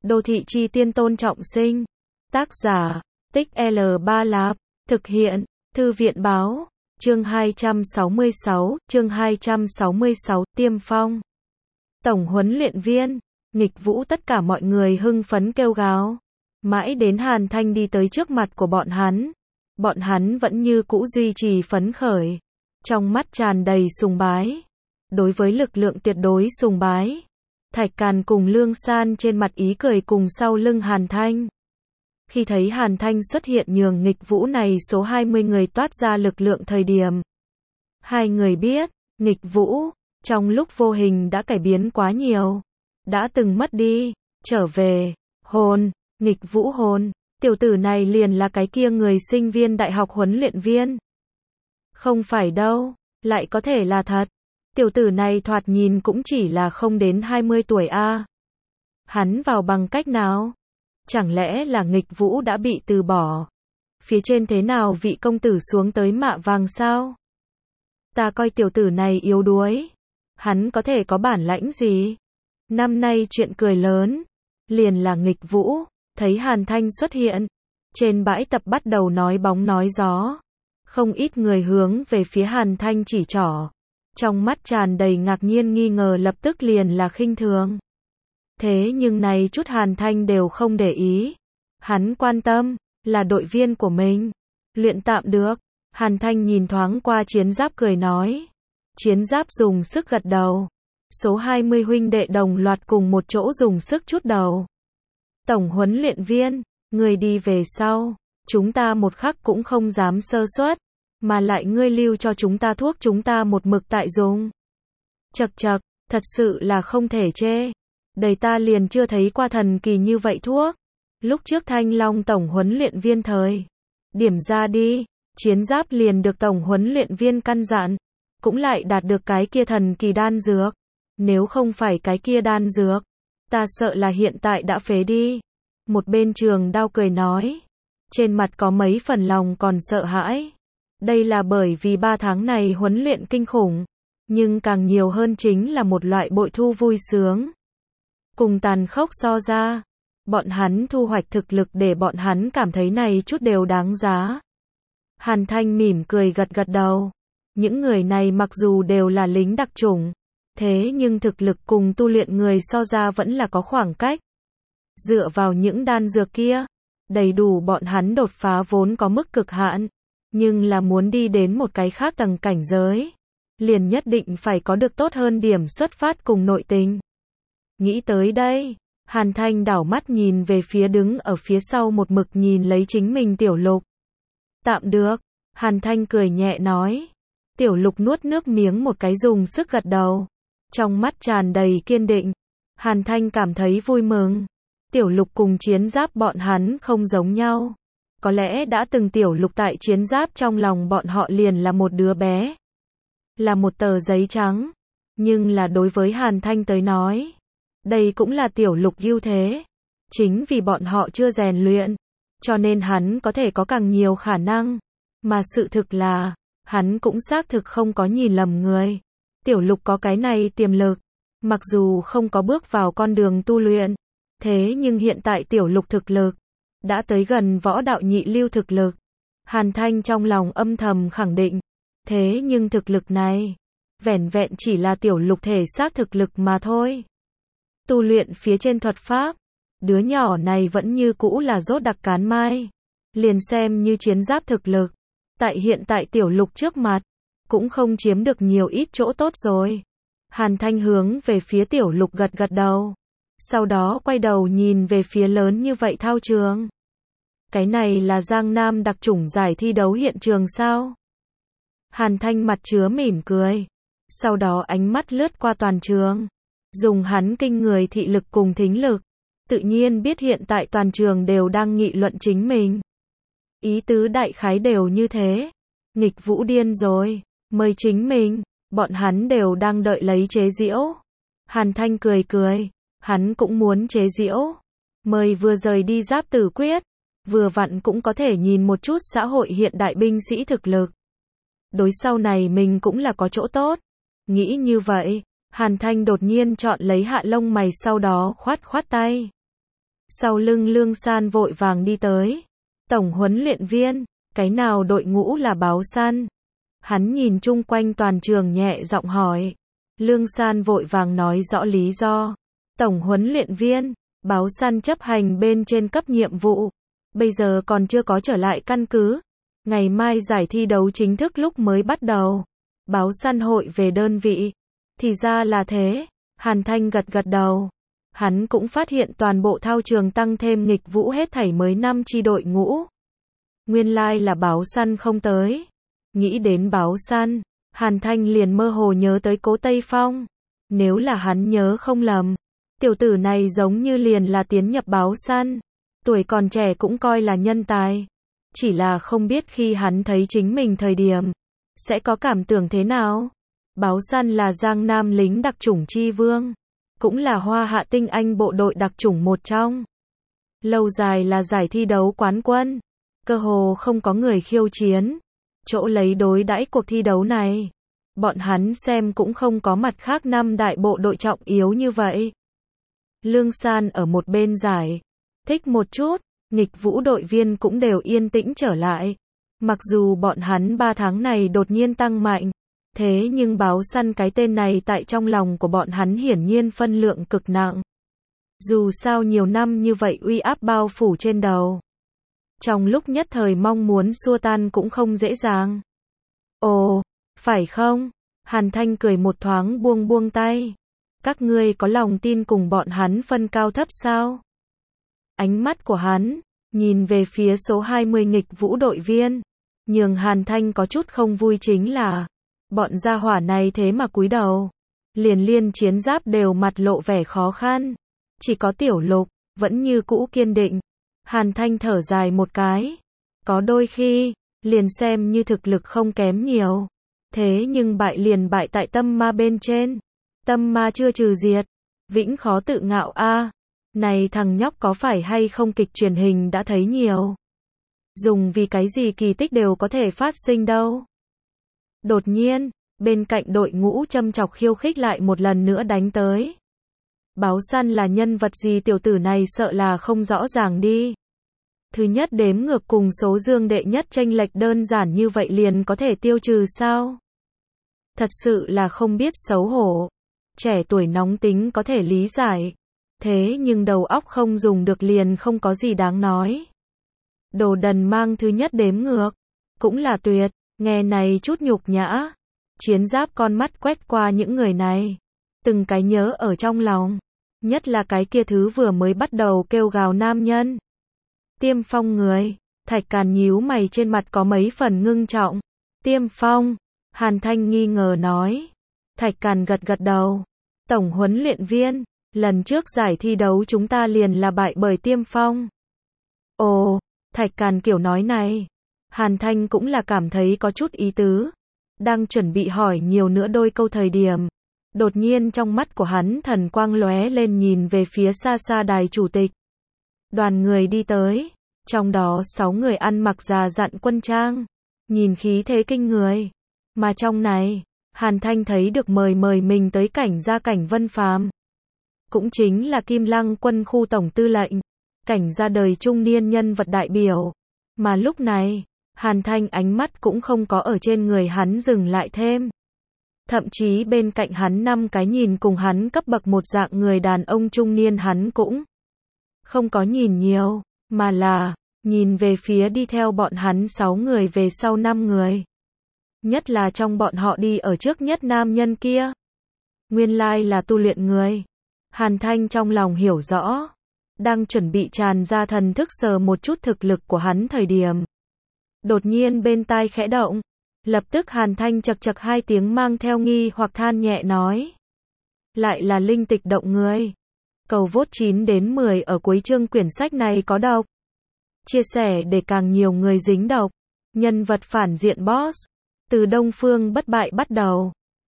Đô thị chi tiên Tôn Trọng Sinh. Tác giả, Tích L3 Lạp. Thực hiện, Thư viện báo. Chương 266, Tiêm Phong. Tổng huấn luyện viên, nghịch vũ tất cả mọi người hưng phấn kêu gào. Mãi đến Hàn Thanh đi tới trước mặt của bọn hắn vẫn như cũ duy trì phấn khởi. Trong mắt tràn đầy sùng bái. Đối với lực lượng tuyệt đối sùng bái. Thạch Càn cùng Lương San trên mặt ý cười cùng sau lưng Hàn Thanh. Khi thấy Hàn Thanh xuất hiện nhường nghịch vũ này số 20 người toát ra lực lượng thời điểm. Hai người biết, nghịch vũ, trong lúc vô hình đã cải biến quá nhiều. Đã từng mất đi, trở về, hồn, nghịch vũ hồn, tiểu tử này liền là cái kia người sinh viên đại học huấn luyện viên. Không phải đâu, lại có thể là thật. Tiểu tử này thoạt nhìn cũng chỉ là không đến 20 tuổi a. Hắn vào bằng cách nào? Chẳng lẽ là nghịch vũ đã bị từ bỏ? Phía trên thế nào vị công tử xuống tới mạ vàng sao? Ta coi tiểu tử này yếu đuối. Hắn có thể có bản lãnh gì? Năm nay chuyện cười lớn. Liền là nghịch vũ. Thấy Hàn Thanh xuất hiện. Trên bãi tập bắt đầu nói bóng nói gió. Không ít người hướng về phía Hàn Thanh chỉ trỏ. Trong mắt tràn đầy ngạc nhiên nghi ngờ lập tức liền là khinh thường. Thế nhưng này chút Hàn Thanh đều không để ý. Hắn quan tâm, là đội viên của mình. Luyện tạm được. Hàn Thanh nhìn thoáng qua Chiến Giáp cười nói. Chiến Giáp dùng sức gật đầu. Số 20 huynh đệ đồng loạt cùng một chỗ dùng sức chút đầu. Tổng huấn luyện viên, người đi về sau. Chúng ta một khắc cũng không dám sơ suất. Mà lại ngươi lưu cho chúng ta thuốc chúng ta một mực tại dùng. Chậc chậc, thật sự là không thể chê. Đời ta liền chưa thấy qua thần kỳ như vậy thuốc. Lúc trước Thanh Long tổng huấn luyện viên thời. Điểm ra đi, Chiến Giáp liền được tổng huấn luyện viên căn dặn. Cũng lại đạt được cái kia thần kỳ đan dược. Nếu không phải cái kia đan dược, ta sợ là hiện tại đã phế đi. Một bên Trường Đao cười nói. Trên mặt có mấy phần lòng còn sợ hãi. Đây là bởi vì 3 tháng này huấn luyện kinh khủng. Nhưng càng nhiều hơn chính là một loại bội thu vui sướng. Cùng tàn khốc so ra, bọn hắn thu hoạch thực lực để bọn hắn cảm thấy này chút đều đáng giá. Hàn Thanh mỉm cười gật gật đầu. Những người này mặc dù đều là lính đặc chủng, thế nhưng thực lực cùng tu luyện người so ra vẫn là có khoảng cách. Dựa vào những đan dược kia, đầy đủ bọn hắn đột phá vốn có mức cực hạn. Nhưng là muốn đi đến một cái khác tầng cảnh giới, liền nhất định phải có được tốt hơn điểm xuất phát cùng nội tình. Nghĩ tới đây, Hàn Thanh đảo mắt nhìn về phía đứng ở phía sau một mực nhìn lấy chính mình Tiểu Lục. Tạm được, Hàn Thanh cười nhẹ nói. Tiểu Lục nuốt nước miếng một cái dùng sức gật đầu. Trong mắt tràn đầy kiên định. Hàn Thanh cảm thấy vui mừng. Tiểu Lục cùng Chiến Giáp bọn hắn không giống nhau. Có lẽ đã từng Tiểu Lục tại Chiến Giáp trong lòng bọn họ liền là một đứa bé. Là một tờ giấy trắng. Nhưng là đối với Hàn Thanh tới nói. Đây cũng là Tiểu Lục ưu thế. Chính vì bọn họ chưa rèn luyện. Cho nên hắn có thể có càng nhiều khả năng. Mà sự thực là, hắn cũng xác thực không có nhìn lầm người. Tiểu Lục có cái này tiềm lực. Mặc dù không có bước vào con đường tu luyện. Thế nhưng hiện tại Tiểu Lục thực lực đã tới gần võ đạo nhị lưu thực lực. Hàn Thanh trong lòng âm thầm khẳng định. Thế nhưng thực lực này, vẻn vẹn chỉ là Tiểu Lục thể xác thực lực mà thôi. Tu luyện phía trên thuật pháp, đứa nhỏ này vẫn như cũ là rốt đặc cán mai. Liền xem như Chiến Giáp thực lực, tại hiện tại Tiểu Lục trước mặt, cũng không chiếm được nhiều ít chỗ tốt rồi. Hàn Thanh hướng về phía Tiểu Lục gật gật đầu. Sau đó quay đầu nhìn về phía lớn như vậy thao trường. Cái này là Giang Nam đặc chủng giải thi đấu hiện trường sao? Hàn Thanh mặt chứa mỉm cười. Sau đó ánh mắt lướt qua toàn trường. Dùng hắn kinh người thị lực cùng thính lực. Tự nhiên biết hiện tại toàn trường đều đang nghị luận chính mình. Ý tứ đại khái đều như thế. Nghịch vũ điên rồi. Mời chính mình. Bọn hắn đều đang đợi lấy chế giễu. Hàn Thanh cười cười. Hắn cũng muốn chế giễu. Mời vừa rời đi Giáp Tử Quyết. Vừa vặn cũng có thể nhìn một chút xã hội hiện đại binh sĩ thực lực. Đối sau này mình cũng là có chỗ tốt. Nghĩ như vậy, Hàn Thanh đột nhiên chọn lấy hạ lông mày sau đó khoát khoát tay. Sau lưng Lương San vội vàng đi tới. Tổng huấn luyện viên, cái nào đội ngũ là báo săn? Hắn nhìn chung quanh toàn trường nhẹ giọng hỏi. Lương San vội vàng nói rõ lý do. Tổng huấn luyện viên, báo săn chấp hành bên trên cấp nhiệm vụ. Bây giờ còn chưa có trở lại căn cứ. Ngày mai giải thi đấu chính thức lúc mới bắt đầu. Báo săn hội về đơn vị. Thì ra là thế. Hàn Thanh gật gật đầu. Hắn cũng phát hiện toàn bộ thao trường tăng thêm nghịch vũ hết thảy mới 5 chi đội ngũ. Nguyên lai là báo săn không tới. Nghĩ đến báo săn, Hàn Thanh liền mơ hồ nhớ tới Cố Tây Phong. Nếu là hắn nhớ không lầm, tiểu tử này giống như liền là tiến nhập báo săn. Tuổi còn trẻ cũng coi là nhân tài. Chỉ là không biết khi hắn thấy chính mình thời điểm, sẽ có cảm tưởng thế nào. Báo săn là Giang Nam lính đặc chủng chi vương. Cũng là Hoa Hạ tinh anh bộ đội đặc chủng một trong. Lâu dài là giải thi đấu quán quân. Cơ hồ không có người khiêu chiến. Chỗ lấy đối đãi cuộc thi đấu này. Bọn hắn xem cũng không có mặt khác 5 đại bộ đội trọng yếu như vậy. Lương San ở một bên giải thích một chút, nghịch vũ đội viên cũng đều yên tĩnh trở lại. Mặc dù bọn hắn 3 tháng này đột nhiên tăng mạnh, thế nhưng báo săn cái tên này tại trong lòng của bọn hắn hiển nhiên phân lượng cực nặng. Dù sao nhiều năm như vậy uy áp bao phủ trên đầu. Trong lúc nhất thời mong muốn xua tan cũng không dễ dàng. Ồ, phải không? Hàn Thanh cười một thoáng buông buông tay. Các ngươi có lòng tin cùng bọn hắn phân cao thấp sao? Ánh mắt của hắn, nhìn về phía số 20 nghịch vũ đội viên. Nhường Hàn Thanh có chút không vui chính là, bọn gia hỏa này thế mà cúi đầu. Liền liên chiến giáp đều mặt lộ vẻ khó khăn. Chỉ có Tiểu Lục, vẫn như cũ kiên định. Hàn Thanh thở dài một cái. Có đôi khi, liền xem như thực lực không kém nhiều. Thế nhưng bại liền bại tại tâm ma bên trên. Tâm ma chưa trừ diệt. Vĩnh khó tự ngạo a. Này thằng nhóc có phải hay không kịch truyền hình đã thấy nhiều. Dùng vì cái gì kỳ tích đều có thể phát sinh đâu. Đột nhiên, bên cạnh đội ngũ châm chọc khiêu khích lại một lần nữa đánh tới. Báo săn là nhân vật gì tiểu tử này sợ là không rõ ràng đi. Thứ nhất đếm ngược cùng số dương đệ nhất chênh lệch đơn giản như vậy liền có thể tiêu trừ sao? Thật sự là không biết xấu hổ. Trẻ tuổi nóng tính có thể lý giải. Thế nhưng đầu óc không dùng được liền không có gì đáng nói. Đồ đần mang thứ nhất đếm ngược. Cũng là tuyệt, nghe này chút nhục nhã. Chiến giáp con mắt quét qua những người này. Từng cái nhớ ở trong lòng. Nhất là cái kia thứ vừa mới bắt đầu kêu gào nam nhân. Tiêm Phong người. Thạch Càn nhíu mày trên mặt có mấy phần ngưng trọng. Tiêm Phong. Hàn Thanh nghi ngờ nói. Thạch Càn gật gật đầu. Tổng huấn luyện viên. Lần trước giải thi đấu chúng ta liền là bại bởi Tiêm Phong. Ồ, Thạch Càn kiểu nói này. Hàn Thanh cũng là cảm thấy có chút ý tứ. Đang chuẩn bị hỏi nhiều nữa đôi câu thời điểm. Đột nhiên trong mắt của hắn thần quang lóe lên nhìn về phía xa xa đài chủ tịch. Đoàn người đi tới. Trong đó 6 người ăn mặc già dặn quân trang. Nhìn khí thế kinh người. Mà trong này, Hàn Thanh thấy được mời mình tới cảnh gia Cảnh Vân Phàm. Cũng chính là Kim Lăng quân khu tổng tư lệnh. Cảnh gia đời trung niên nhân vật đại biểu. Mà lúc này, Hàn Thanh ánh mắt cũng không có ở trên người hắn dừng lại thêm. Thậm chí bên cạnh hắn 5 cái nhìn cùng hắn cấp bậc một dạng người đàn ông trung niên hắn cũng không có nhìn nhiều, mà là nhìn về phía đi theo bọn hắn 6 người về sau 5 người. Nhất là trong bọn họ đi ở trước nhất nam nhân kia. Nguyên lai là tu luyện người. Hàn Thanh trong lòng hiểu rõ. Đang chuẩn bị tràn ra thần thức sờ một chút thực lực của hắn thời điểm. Đột nhiên bên tai khẽ động. Lập tức Hàn Thanh chật chật 2 tiếng mang theo nghi hoặc than nhẹ nói. Lại là linh tịch động người. Cầu vote 9 đến 10 ở cuối chương quyển sách này có độc. Chia sẻ để càng nhiều người dính độc. Nhân vật phản diện boss. Từ Đông Phương bất bại bắt đầu.